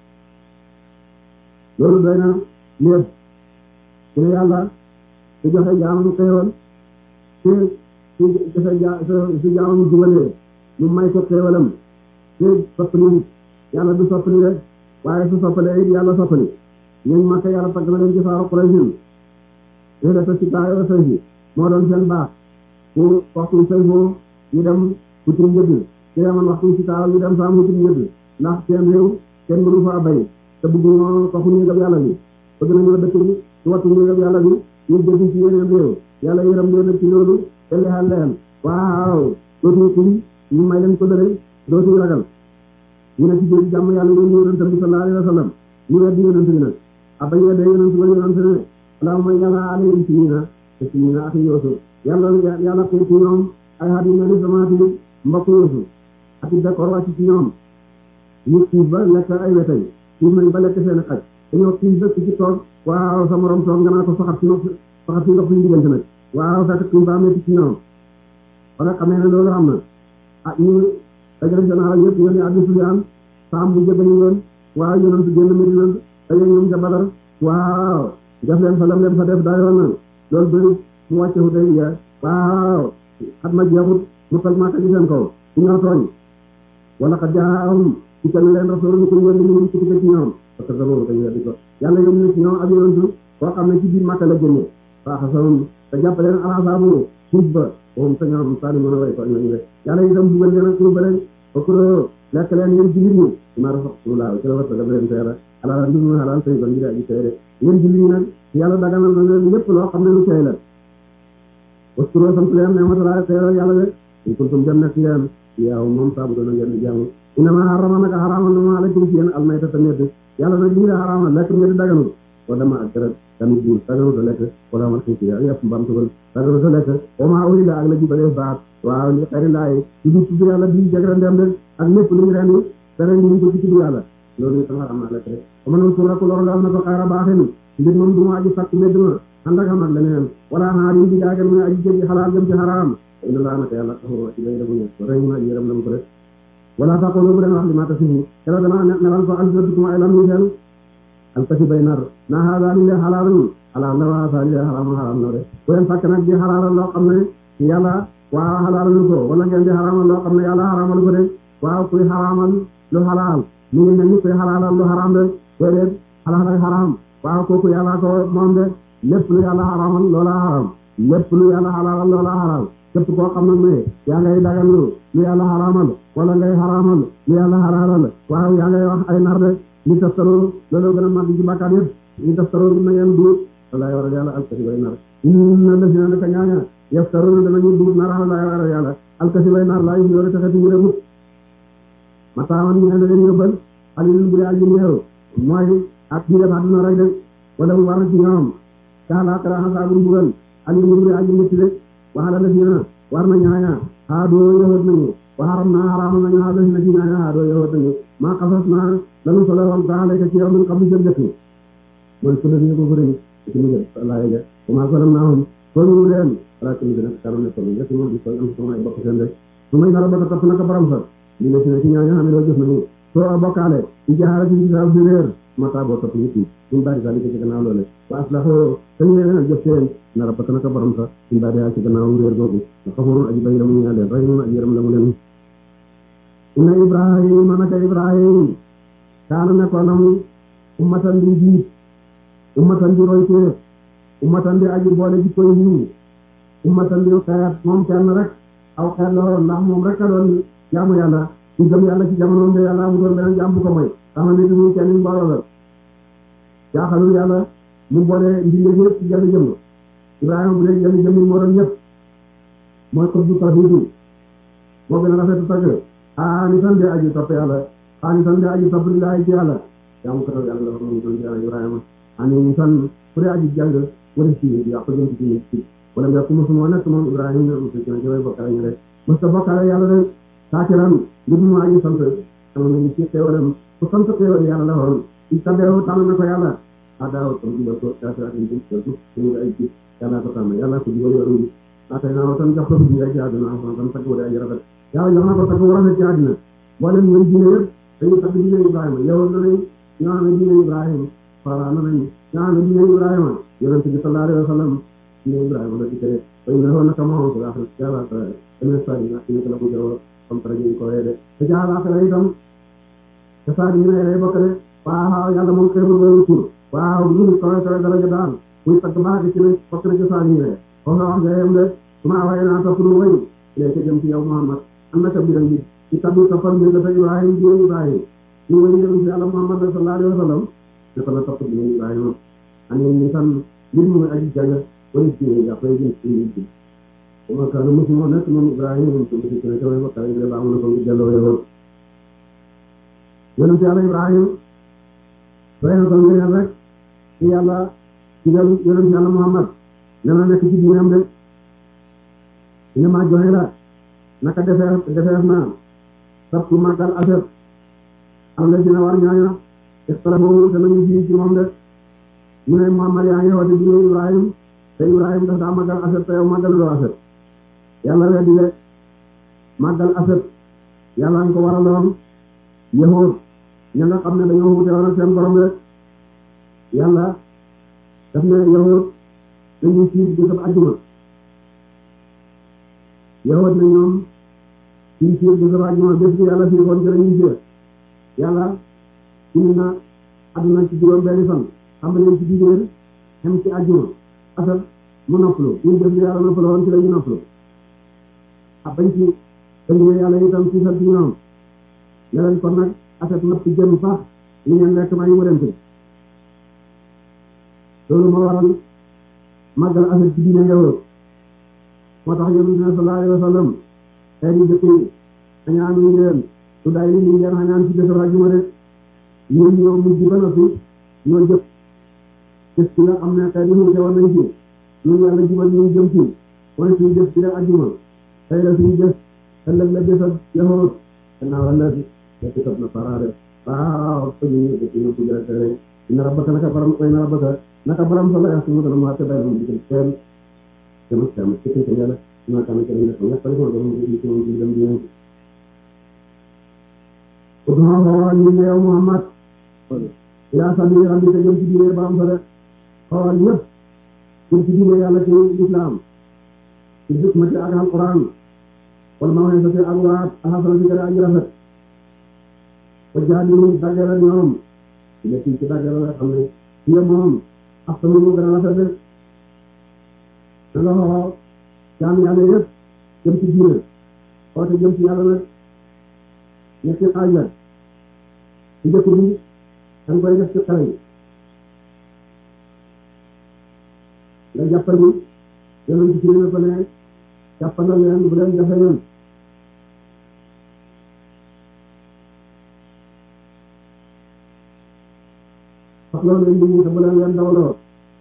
loolu doy na lépp ci ne yàlla su joxe jaamam xéewal ci su joxe ja su jaamam jubalee ñu may ko xéewalam ci soppali yàlla du soppali rek waaye su soppalee it yàlla soppali ñooñ Makka yàlla tagg na leen ci saaru Quraysh léeg-léeg sa si taayoo say si moo doon seen baax pour waxtu say foo ñu dem wutum njëgg ci yaman waxtu si taaw ñu dem saam wutum njëgg ndax seen réew kenn mënu fa bay te bëgg ñoo toxu néegam yàlla bi bëgg nañoo dëkk bi ci wattu néegam yàlla bi ñu jëgg ci yeneen réew yàlla yërëm leen ci loolu te lexal leen waaw dootuñu kuñ ñu may leen ko dëre dootuñu ragal ñu ne ci biir jàmm yàlla ñu yonent bi sallallahu alayhi wa sallam ñu weddi yonent bi nag abba ñu weddee yonent ba yonent ne alaa mooy yàlla alayhim siniina te siniina ak yoosu yàlla yàlla xëy ci ñoom ay at yu mel ni samaati mbokk yoosu ak i d'accord wàcc ci ñoom ñu xiif ba lekk ay wetay xiif nañ ba lekk seen xaj dañoo xiif ba ci toog waaw sa morom toog nga naa ko soxat si ndox soxat si ndox suñu diggante nag waaw fekk xiif ba metti ci ñoom ba nga xamee ne loolu am na ah ñu dajale seen alal yëpp yónni Abu Sufyaan saam bu jëgani woon waaw yonent génn Medina daje ñoom ca Badar waaw def leen fa lam leen fa def daayoon na loolu bëri mu wàcce Hudaybiya waaw xat ma jeexut mu tal Makka ci seen kaw ci ñoo tooñ wala xat jaahum ci kenn leen rasul ko yónni ñu ci ci ñoom parce que loolu dañu weddi ko yàlla yónni ci ñoom ak yonent koo xam ne ci biir Makka la génne faaxasawum te jàppaleen alasaabu suuf ba moom te ñoom sani mën a way tooñ nañu de yàlla itam bugal leen ak suuf ba leen fakkuloo lekk leen yéen jullit ñi ma rasakumullah ci la war a def leen seera alal ndu mu halal tay ban ngi aji seede yéen jullit ñi nag yàlla daganal na leen lépp loo xam ne lu seey la waskuroo sant leen ne matala seera yàlla de in kuntum dem nekk yéen yaaw moom saabu doona ngeen di jaamu inama harama naka haramal na ma aleykum ci yéen almayta ta medd yàlla nag lii la haramal lekk medd daganul ko dama ak deret tamit buur daganul ta lekk wala man xiisi ak yëpp mbam tugal daganul ta lekk wa maa uhilla ak la jubalee baat waaw li xëri laay ci di tudd yàlla di jagra ndem de ak lépp lu ñu ren yi dara ñu ko ci tudd yàlla loolu itam haram na lekk rek ba ma noon suura ko lor nga na ko xayra baaxin mbir moom du ma aji fàkk medd ma ànd ak am ak leneen wala xaar yi di jaagal muy aji jéggi xalaal jëm ci haram inna laa naka yàlla taxaw ci lay defu ne rëy na aji yaram lam ko rek wala taqulu bu leen wax li ma tasifu kela dana melal ko alsinatukum ay lam ñu seen alkasi bay nar na haada li lee xalaalun xalaal la waa sa li lee xaraam xaraam na rek bu leen fàkk nag di xalaalal loo xam ne yàlla waaw xalaalalu ko wala ngeen di xaraamal loo xam ne yàlla xaraamal ko de waaw kuy xaraamal lu xalaal mu ngi mel ni kuy xalaalal lu xaraam de déedéet xalaal ak xaraam waaw kooku yàlla ko moom de lépp lu yàlla xaraamal loola xaraam lépp lu yàlla xalaalal loola xaraam képp koo xam nag ne yaa ngay dagal lu lu yàlla xaraamal wala ngay xaraamal lu yàlla xalaalal waaw yaa ngay wax ay nar de li taftaroo loolu gën a màgg ci bàkkaar yëpp li taftaroo na ngeen duut walaay waral yàlla alkasi bay nar inna la si na naka ñaaña yaftaroo danañu duut nar walaay waral yàlla alkasi bay nar laa yu yoole taxati ñu remut mataaman ñu ne leen yóbbal alilul bu dee aji néew mooy ak bi def àdduna rek de wala mu war ci ñoom caalaakara xasaabul bugal alilul bu dee aji métti de waxala la si na war na ñaaña haadoo yowat nañu wa haram naa haramal nañu haa la si na ci ñaaña haadoo yowat nañu maa xasas naa lanu solo woon taaleka ci yow min xam li jëm jëkk mooy su ñu ko bëri ci mu jëm laay ja maa salam naa hum sooñu leen wala ci gën a karu ne solo ñett moom di koy am sama ay bokk seen rek su may nara baka topp naka borom sa li la si na ci ñaaña xam ne loo jëf nañu soo a bokkaale ci jaxaara ci gisaab di réer mata boo topp nit ñi suñ bari sa li ko ci gannaaw loole wa aslaxoo sañu leen jëf seen nara baka naka borom sa suñ bari yaa ci gannaaw réer googu na xafooroon aji bay la mu ñaa leen ray moom aji yaram la mu leen inna ibrahima naka ibrahim kaana nekkoonam ummatan di jiit ummatan di royteef ummatan di aji boole ji koy yiw ummatan di xeet moom kenn rek aw xeet la woon ndax moom rek a doon jaamu yàlla ci gëm yàlla ci jamonoom de yàlla mu doon beneen jaam bu ko mooy tax na nit ñi kenn mbooloo la jaaxalul yàlla mu boole mbindeef yëpp ci jënd jëm ibrahima bu dee jënd jëm moo doon ñëpp mooy ko du tawhiid moo gën a rafetu tagg aa ni tan de aji topp yàlla ani tan de aji topp lillahi ci yàlla jaamu ko yàlla la moom doon ci ibrahima ani tan ku dee aji jàng wala ci yàqu jëm ci ci wala nga kuma suma nekk moom ibrahima ñu ci ci way bokkale ñu rek mos ta bokkale yàlla rek saakiran ngir mu aji sant sama ngi ci xewalam ku sant xewal yàlla la woon ci tabeewu tànn na ko yàlla adaaw ko di ko taata ak ci ko ñu ay ci yàlla ko tànn yàlla ko digal yoru atay na tan jox ko di ay aduna am tan tak wala ay rafet yàlla jox na ko tak rafet ci aduna wala ñu diine yëpp dañu tax diine ibrahima yow na nañ ñoo xam ne diine ibrahima fara na nañ ñoo xam ne diine ibrahima yonent bi sallallahu alayhi wa sallam diine ibrahima la ci tere way na woon naka moo ko wax yàlla ta dana sa ñu ci la ko jëro comme tra ñu ko yede te jaala xala itam te sa ñu ne bokk de waaw yàlla moom xeebul boobu tur waaw ñu ko ko dara ja daan muy tag baax ci ne bokk na ci sa ñu ne ko xam nga yem de suma way na ta lu way léegi jëm ci yow Muhammad am na tabiram bi ci tabi toppal ñu dafa ibrahim di ibrahim ñu wëy ñu ci yàlla Muhammad sallallahu alayhi wa sallam dafa la topp di ibrahima ani ñu tan mbir mu aji jàng wala ci ya koy gën ci ci kuma kaanu musimo nekk moom ibrahima ñu ci ci ne taway bakay le ba mu ko delloo yow yonent yàlla ibrahim bay na ko ngeen rek ci yàlla ci yonent yàlla Muhammad dana nekk ci diinam de ñu ma joxe la naka defee defee naa sabtu màggal asar am na dina war ñaaña ixtalafu te nañu ji ci moom de ñu ne Muhammad yaa ngi woote diine Ibrahim te Ibrahim daf daa màggal asar te yow màggal loo asar yàlla weddi de màggal asar yàlla nga ko waraloon yahuud ña nga xam ne dañoo wute woon ak seen borom de yàlla daf ne yahuud dañuy siit di sab àjjuma yahuud ne ñoom suñ siit di sab àjjuma bés bi yàlla fii koon jërë ñu siit yàlla indi na àdduna ci juróom benni fan xam leen ci digéer xem ci àjjuma asar mu noppalu ñu jëf li yàlla noppalu woon ci la ñu noppalu ak bañ ci ëndee yàlla itam ci sal ci ñoom ne leen kon nag afet napp jëm sax li ngeen lekk maa ngi mu dem loolu moo waral màggal afet ci diine yow moo tax yonent bi sallallahu alayhi wa sallam xëy na jëkk yi añaan ñu leen su day li ñu ngeen añaan ci bésab àjjuma de ñun ñoo mujj ba noppi ñoo jëf jëf ci nga xam ne xëy na ñu teewoon nañ ci ñun yàlla jubal ñu jëm ci mooy suñu jëf ci la àjjuma xëy na suñu jëf ëllëg la bésab yahood gannaaw ëllëg la bésab na paraade waaw suñu ñu jëf ñu ko jëlee tere inna rabbaka naka borom koy na rabbaka naka borom sa la yax sumu dana mu àtte bay mu digal seen sama sama ci ci yàlla ma tan ci ñu ko ñappal ko doon ñu ci ñu dem ñu ko do ho ñu ne yow Muhammad ila sabili rabbi te jëm ci diine borom sa de xawal yëpp jëm ci diine yàlla ci islam ci hikmati ak alquran wala ma waxee sa ci ak waat ahasana ci ak rafet ko jaani daggal ñoom ci ci ci daggal la xam ne ci moom ak sama mu gën a rafet de da nga xoo jaam yàlla yëpp jëm ci diine oote jëm ci yàlla nag ñetti xaaj la ci jëkk bi danga koy def ci xale yi nga jàppal ni yonent ci ne ko ne jàppandal leen bu leen jafe yoon soxla leen nit ñi te bu leen leen dawloo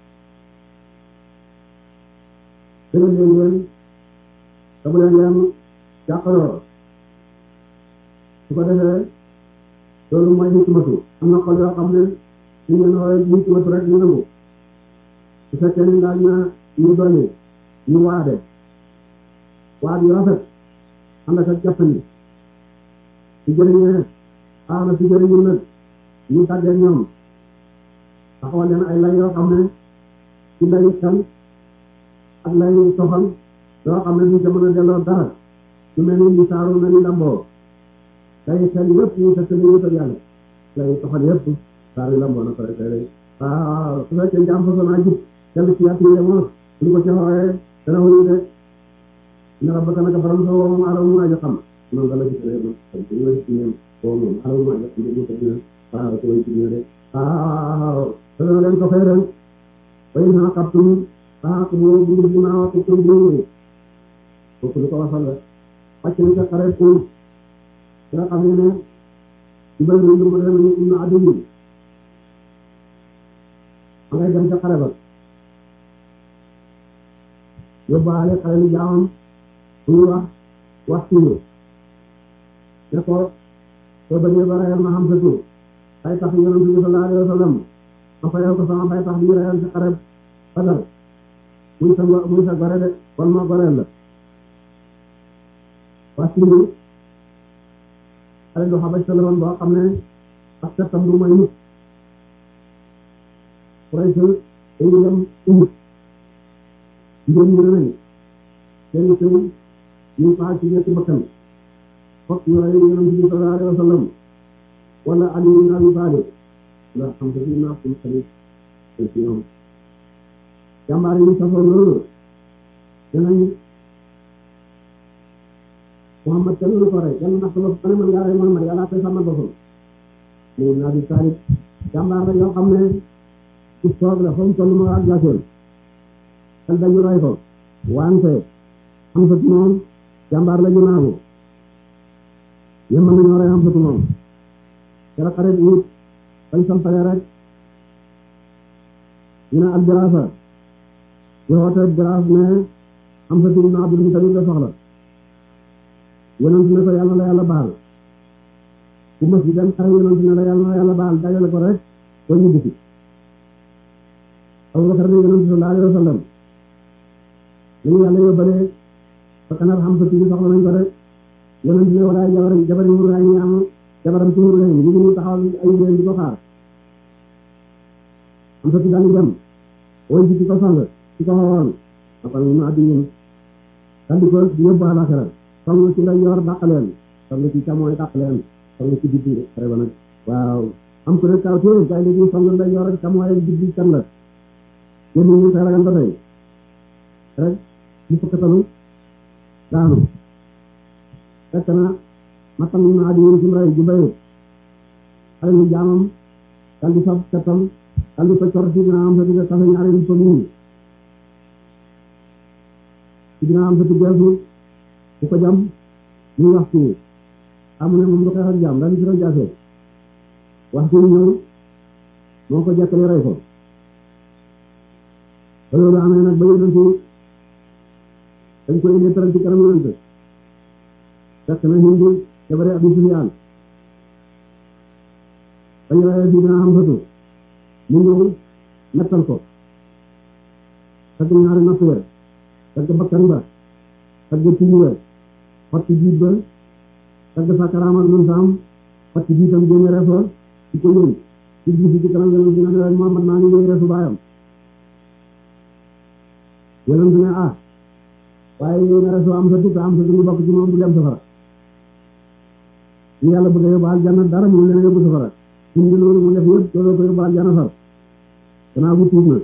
dëgg leen leen te bu leen leen jàppaloo su ko defee loolu mooy hikmatu am na xol yoo xam ne ñu ngeen xoolee hikmatu rek ñu nangu su fekkee ni daal na ñu doole ñu waade waad yu rafet ànd ak jàppandi su jëriñee xaax na su jëriñu nag ñu tàggee ñoom taxawal leen ay lay yoo xam ne ci layu xel ak layu soxal yoo xam ne duñ ca mën a delloo dara su mel ni ñu saaru na ni lamboo layu xel yëpp ñu fekk ni wut ak yàlla layu soxal yëpp saaru lamboo na ko rek rek waaw su fekkee njaam façon naa jub kenn ci yàtt yi moos suñ ko ci xooxee dana wuyu de ina rabbaka naka borom sa woo moom alamu maa jo xam noonu nga la gis rek moom xam ci ñooy ci ñoom woo moom alamu maa jo xam ñu ko dina waaw ci way ci ñoo de waaw te dana leen ko fay ren way naa xabtum saaq bu bu bu naa ko ko bu kooku lu ko wasal la wàcc na ca xare pour nga xam ne ci bëri lu mu dem ñu na addu yi ma ngay dem ca xare ba yóbbaale xale lu jaamam suñu wax waxtu ne ko soo bëggee ba rayal ma xam sa tur bay tax yonent bi sallallahu alayhi wa sallam ma fayal ko sama bay tax bi rayal ci xare Badar muy sa muy sa gore de kon ma goreel la waxtu bi xale lu xabaj sa la woon boo xam ne ak settam du may nit Quraysh dañu dem umut njëm ñu nañ seen sëy ñu faal ci ñetti bakkan fokk yooyu yonent bi sallallahu alayhi wa sallam wala Ali ibn Abi Talib la xam nga ñu naa ko xalit ci ñoom jàmbaar yi safoon loolu danañ Muhammad kenn lu ko rey kenn nax ko ko ne man ngaa rey Muhammad yàlla koy sàmmal boppam Ali ibn Abi Talib jàmbaar la yoo xam ne ci soog la foofu toll ma ak jaasoon xel dañu rey ko wante am satu moom jàmbaar la ñu naagu ñoom mën nañoo rey am satu moom kera xarit it bañ sampale rek ñu ne ak jaraasa ñu woote jaraas ne am satu ibn Abdul Mutalib la soxla yonent ne ko yàlla la yàlla baal ku mës di dem xare yonent ne la yàlla la yàlla baal dajale ko rek ko ñu bisi Abubakar ne yonent sallallahu alayhi wa sallam ñu yàlla yóbbalee ba kanar xam sa tuuti soxla nañ ko rek yonent ne walaay jabar jabari wur laay ñu am jabaram ci wur lañ ñu ngi ñu taxaw ay réew di ko xaar xam sa tuuti dañu dem woy ci ko sang ci ko xawoon après ñu addi ñun daldi ko yóbbu àlaxira song ci lay yor dàq leen song ci camooy dàq leen song ci digg xare ba nag waaw am ko ne kaw té gay léegi song lay yor ak camooy digg kan la yéen ñu tay ragal ba tey rek ñu fëkkatalu daanu fekk na mattam na adi yéen ci mbray ju bayut xale ñu jaamam dal di fab kattam dal di ko cor ci dina am sa digga kafe ñaari ñu ko nii ci dina am sa diggeesu bu ko jam muy wax ci amu ne moom du xeex ak jaam dal di ci rajaase wax ci ñëw moo ko jekkale rey ko ba loolu amee nag ba yonent dañ ko indi teral ci kanam yonent fekk na Hindu jabare Abi Sufyaan bañ reyee si dina am fatu mu ñëw nettal ko fekk ñaari napp ya fekk bakkan ba fekk tuñ ba xotti jiit ba fekk sakaraam ak nun saam xotti jiitam génne reesoo ci ko yëy ci gisi ci kanam yonent dina ne rek Muhammad naa ngi yëy reesu baayam yonent ne ah waaye yéen nga reesoo am sa tukka am sa tukki bokk ci moom du dem safara ñu yàlla bëgg a yóbbu aljanna dara mu leen a yóbbu safara suñ ngi loolu mu def yëpp loolu ko yóbbu aljanna far danaa bu tuub na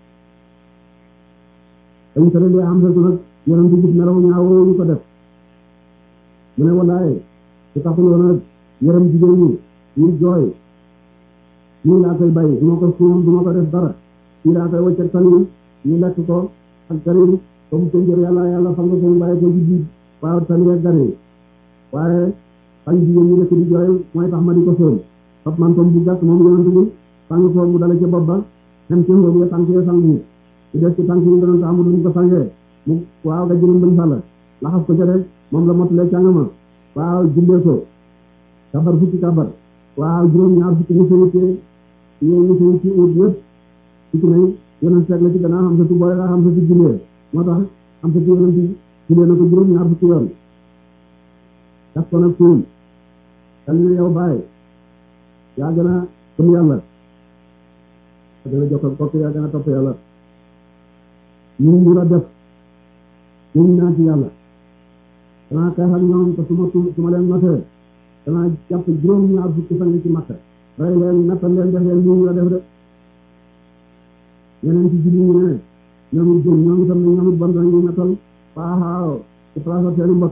dañ ko leen am sa tu nag yonent gis melaw ñaaw ñu ko def mu ne wallaay su taxuloon nag yërëm jigéen ñi ñu jooy ñu laa koy bàyyi du ma ko suum du ma ko def dara fii laa koy wacc ak tan yi ñu lekk ko ak garin comme ko njër yàlla yàlla xam nga ko mu bàyyi ko ji jiit waaw tan yeeg garin waaye fañ jigéen ñi nekk di jooy mooy tax ma di ko sóom fab man tom bu gàtt moom yonent bi sàng ko mu dala ca bopp ba xem ci ngóob ya tànk ya sang yi ci des ci tànk yi gënoon ta amul luñ ko sangee mu waaw ga juróom bañ fàlla laxas ko ca rek moom la mottalee càng ma waaw jullee ko kabar fukki kabar waaw juróom ñaar fukki musuñu ci ñoo musuñu ci ut yëpp ci ci nañ yonent seeg la ci gannaaw xam sa ci boole la xam sa ci jullee moo tax xam sa ci yonent ci jullee na ko juróom ñaar fukki yoon daf ko nag suul dal ne yow bàyyi yaa gën a gëm yàlla yaa gën a jokkal kopp yaa gën a topp yàlla ñu ñu la def ñu naa ci yàlla danaa xeex ak ñoom te su ma su ma leen notee danaa jàpp juróom ñaar fukki fan ci Makka rey leen nattal leen def leen ñu la def de yeneen ci julli ñu ne ñoom it jëm ñoom itam ne ñoom it bon dañuy nattal waaw ci place seeni mbokk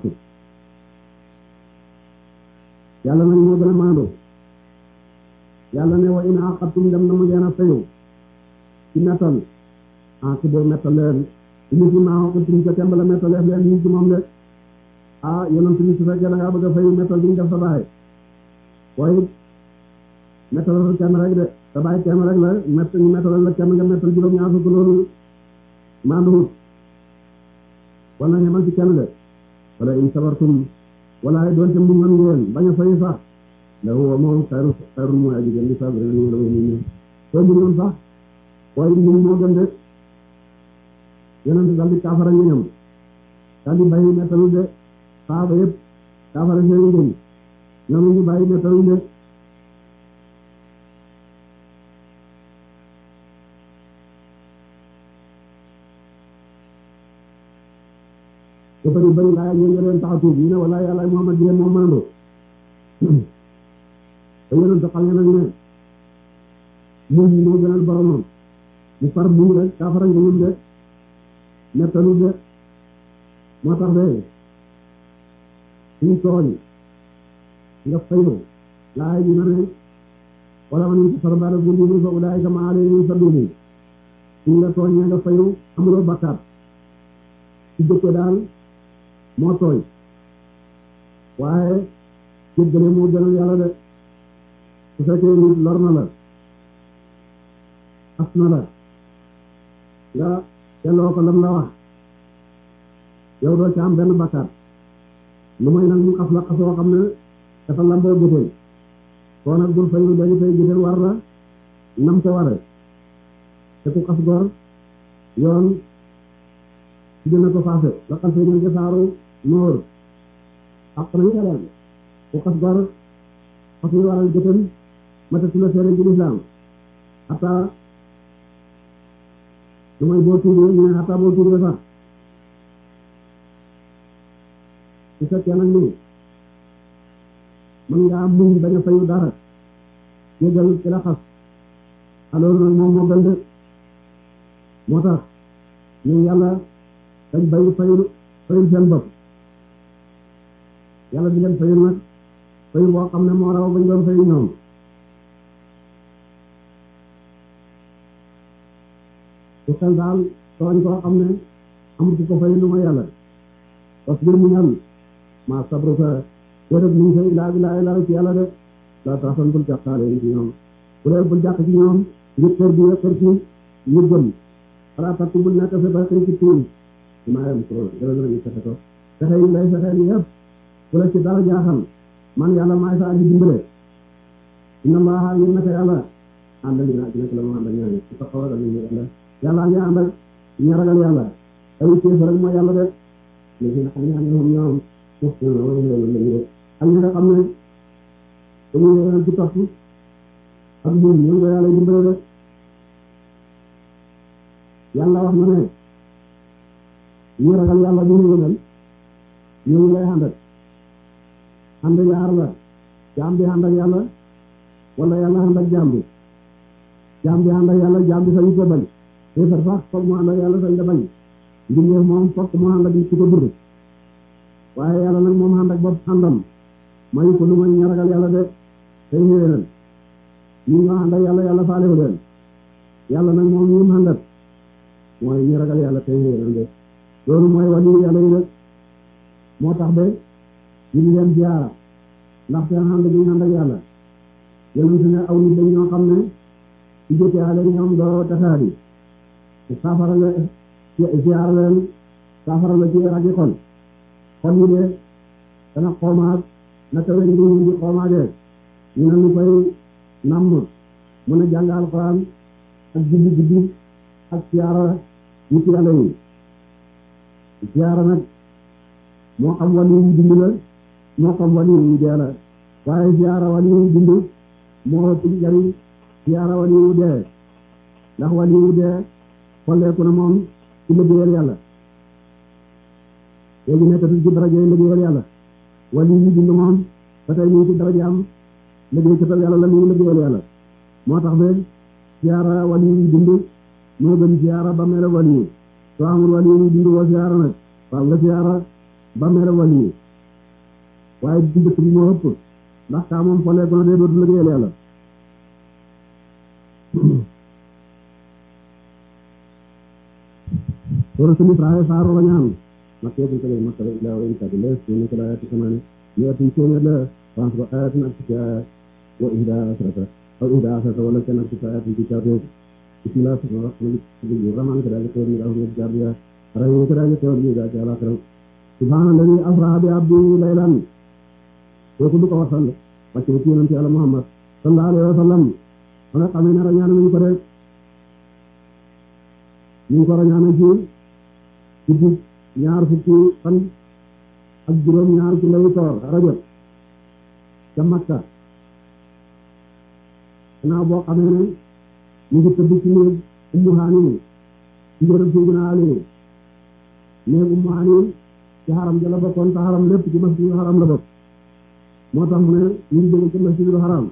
yàlla nag moo gën a maandu yàlla ne wa in aqabtum dem na ma ngeen a fayu ci nettal ah ci boo nettal leen ñu ci maa ko ci ca tembala nettaleef leen ñu ci moom de ah yonent bi su fekkee da ngaa bëgg a fayu nettal bi ñu def sa baay waaye nettal kenn rek de sa baay kenn rek la mett ñu nettal la kenn nga nettal juróom-ñaar fukk loolu maanduwut wala ñemal ci kenn de wala in sabartum wala doonte mu ngeen ngeen bañ a fayu sax la huwa moom xayru xayru mooy aji gën di sabri ñu la ñu soo mu ñoon sax waaye ñu moo gën de yonent dal di kaafara ñoñam dal di bàyyi nettalu de saaba yëpp kaafara seeni ngeen ñoom ñu bàyyi nettalu de te bari bari laa ñu ngi leen tax a tuub ñu ne wala yàlla Muhammad yéen moom maandoo te yonent xam nga nag ne muñ moo gënal boromam mu far muñ rek kaafara nga ñun de nettalu de moo tax de suñu tooñ nga fayu laay ñu ne wala man ci farbaara gundi ni fa ulaayika ma alayhim sabili suñ la tooñ nga fayu amuloo bakkaat ci jëkke daal moo tooñ waaye jéggale moo gënal yàlla de su fekkee nit lor na la as na la nga delloo ko lam la wax yow doo ci am benn bakkaat lu mooy nag mu xas la xasoo xam ne dafa lamboo géteel koo nag bul fayu dañu fay géteel war la nam ko ware te ku xas gor yoon ci dina ko faase la xal fay ñen jasaaru nóor ak nañu xelal ku xas gor xas ñu waral géteel matatu la seere ci lislaam xataa lu mooy boo tuubee ñu ne xataa boo tuubee sax su fekkee nag ni mën ngaa muñ bañ a fayu dara yëgal ci la xas alors nag moom moo gën de moo tax ñun yàlla dañ bay fayul fayul seen bopp yàlla di leen fayul nag fayu boo xam ne moo raw bañ doon fayu ñoom su xel daal tooñ koo xam ne amul ku ko fayu lu ma yàlla parce que mu ñal maa sabru ka yédëg muñ sa ilaa bilaa ilaa ci yàlla de la taxoon bul jàqaale yi ci ñoom bu dee bul jàq ci ñoom ngir kër bi kër ci ñu gëm xalaa takk bul nekk sa ba kër ci tuur su maa yem ko dara dara ñu fexe ko fexe yi lay fexeel yëpp bu la ci dara jaaxal man yàlla maay sa aji dimbale inna allaha yéen naka yàlla ànd li naa ci nekk la mu ànd ak ñooñu su taxaw ragal ñu yàlla yàlla ngi ànd ak ñi ragal yàlla ay kéef rek mooy yàlla de léegi nag xam ne am ñoom ñoom suuf si wala ñu leen lañu de ak ñi nga xam ne dañuy leen ci topp ak ñun ñoom nga yàlla dimbale de yàlla wax na ne ñi ragal yàlla ñu ñu gënal ñooñu lay ànd ak ànd yaar la jaam bi ànd ak yàlla wala yàlla ànd ak jaam bi jaam bi ànd ak yàlla jaam bi sañu ko bañ téefar sax foog mu ànd ak yàlla sañ da bañ mbindeef moom fokk mu ànd ak ci ko dund waaye yàlla nag moom ànd ak bopp àndam mayu ko lu ma ñu ragal yàlla de tey xéwénal ñu ñoo ànd ak yàlla yàlla faalewu leen yàlla nag moom ñu àndat mooy ñu ragal yàlla tey xéwénal de loolu mooy wàllu yàlla yi rek moo tax ba ñu ngi leen ziyaara ndaxte ànd gi ñu ànd ak yàlla yonent ne aw nit dañ ñoo xam ne ci jotee ale ñoom doo taxaadi saafara la ziyaara leen saafara la ci ragi xol xol yi de dana xoomaat naka weñ gi ñu di xoomaatee ñu ne ñu koy namm mën a jàng alxuraan ak julli guddi ak ziyaara ñu ci yàlla yi ziyaara nag moo xam wàllu yu dund la moo xam wàllu yu dee la waaye ziyaara wàllu yu dund moo ëpp njariñ ziyaara wàllu yu dee ndax wàllu yu dee xolleeku na moom ci liggéeyal yàlla léegi nekkatul ci daraja yi liggéeyal yàlla wàllu yu dund moom ba tey ñu ngi ci daraja am liggéey katal yàlla la ñu liggéeyal yàlla moo tax ba ziyaara wàllu yu dund moo gën ziyaara ba mel wàllu yu soo amul wàllu yu dund woo ziyaara nag waaw nga ziyaara ba mel wàllu yu waaye ci dëkk bi moo ëpp ndax kaa moom xolleeku na dee dootu liggéeyal yàlla suratul Israa saaro la ñaan makkeetum kale makkale ilaa wa inta billah sunna kala ayati samani yati sunna la wa asra ayatin aktiya wa ihda asrata aw ihda asrata wala kana aktiya ayatin kitabu bismillah rahman kadalika wa min ahli jabiya rahim kadalika wa min jalla karam subhanalladhi asra bi abdi laylan kooku du ko wasal wàcc ci yonent yàlla Muhammad sallallahu alayhi wa sallam nga xam ne ñaan nañu ko rek ñu ko ñaan ci guddi ñaar fukki fan ak juróom ñaar ci lay toor Rajab ca Makka gannaaw boo xamee ne ñu ngi tëdd ci néeg Ummu Haani ci njëriñ si gën a alee néeg Ummu Haani ci xaram ja la bokkoon te xaram lépp ci masjidul xaram la bokk moo tax mu ne ñu ngi jóge ci masjidul xaram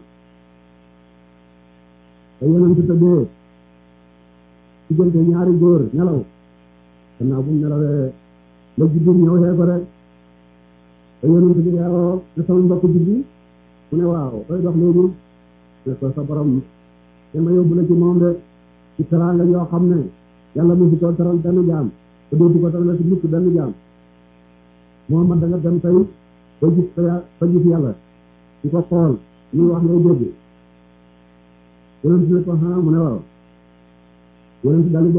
te yonent tëddee diggante ñaari góor nelaw gannaaw bu mu nelawee la juddu ñëw xee ko rek te yonent bi yaroo ne sama mbokk juddi mu ne waaw koy dox léegi ne ko sa borom te ma yóbbu la ci moom de ci teraanga yoo xam ne yàlla mu fi ko teral benn jaam te dootu ko teral ci mukk benn jaam Muhammad da nga dem tey ba gis ba gis yàlla di ko xool ñu wax ngay dégg yonent ne ko xanaa mu ne waaw yonent daal